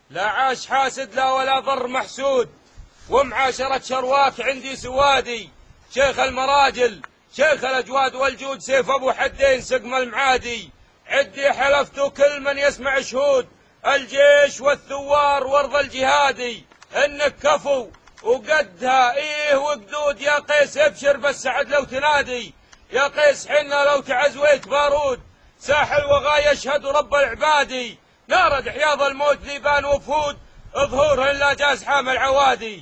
لا عاش حاسد لا ولا ضر محسود، ومعاشرة شرواك عندي سوادي. شيخ المراجل شيخ الأجواد والجود، سيف أبو حدين سقم المعادي. عدي حلفت كل من يسمع شهود الجيش والثوار وارض الجهادي، انك كفو وقدها ايه وقدود. يا قيس ابشر بالسعد لو تنادي، يا قيس حنا لو تعزويت بارود. ساحل وغا يشهد رب العبادي، نارد حياض الموت ذيبان وفود، ظهورهن لا جاز حامل عوادي.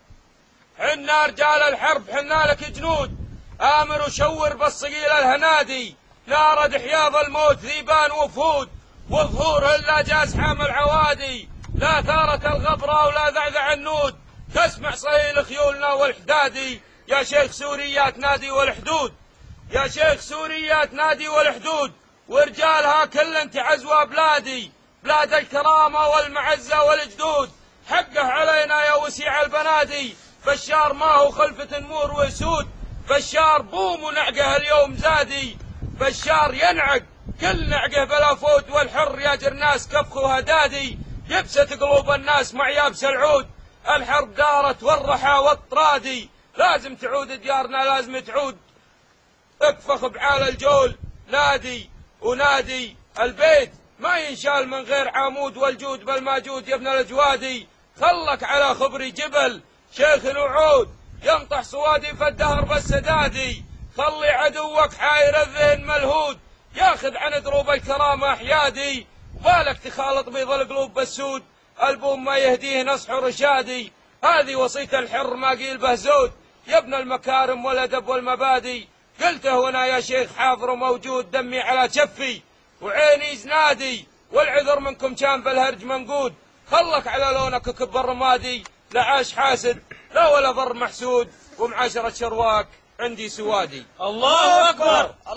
حنا رجال الحرب حنا لك جنود، آمر وشور بالصقيل الهنادي. نارد حياض الموت ذيبان وفود، وظهورهن لا جاز حامل عوادي. لا ثارت الغبرة ولا ذعذع النود، تسمع صهيل خيولنا والحدادي. يا شيخ سوريات نادي والحدود، يا شيخ سوريات نادي والحدود، ورجالها كل تعزوى بلادي. بلاد الكرامة والمعزة والجدود، حقه علينا يا وسيع البنادي. بشار ما هو خلفة نمور وسود، بشار بوم ونعقه اليوم زادي. بشار ينعق كل نعقه بلا فود، والحر يا جرناس كفخ وهدادي. يبست قلوب الناس مع يابس العود، الحرب دارت والرحى والطرادي. لازم تعود ديارنا لازم تعود، اكفخ بعال الجول نادي ونادي. البيت ما ينشال من غير عمود، والجود بالماجود يا ابن الأجوادي. خلك على خبري جبل شيخ وعود، ينطح صوادي فالدهر بالسدادي. خلي عدوك حاير الذهن ملهود، ياخذ عن دروب الكرامة حيادي. بالك تخالط بيض القلوب بالسود، البوم ما يهديه نصح رشادي. هذه وصية الحر ما قيل به زود، يا ابن المكارم والأدب والمبادي. قلته هنا يا شيخ حاضر وموجود، دمي على شفي وعيني زنادي، والعذر منكم كان بالهرج منقود. خلك على لونك كب الرمادي، لا عاش حاسد لا ولا ضر محسود، ومعاشرة شرواك عندي سوادي. الله أكبر.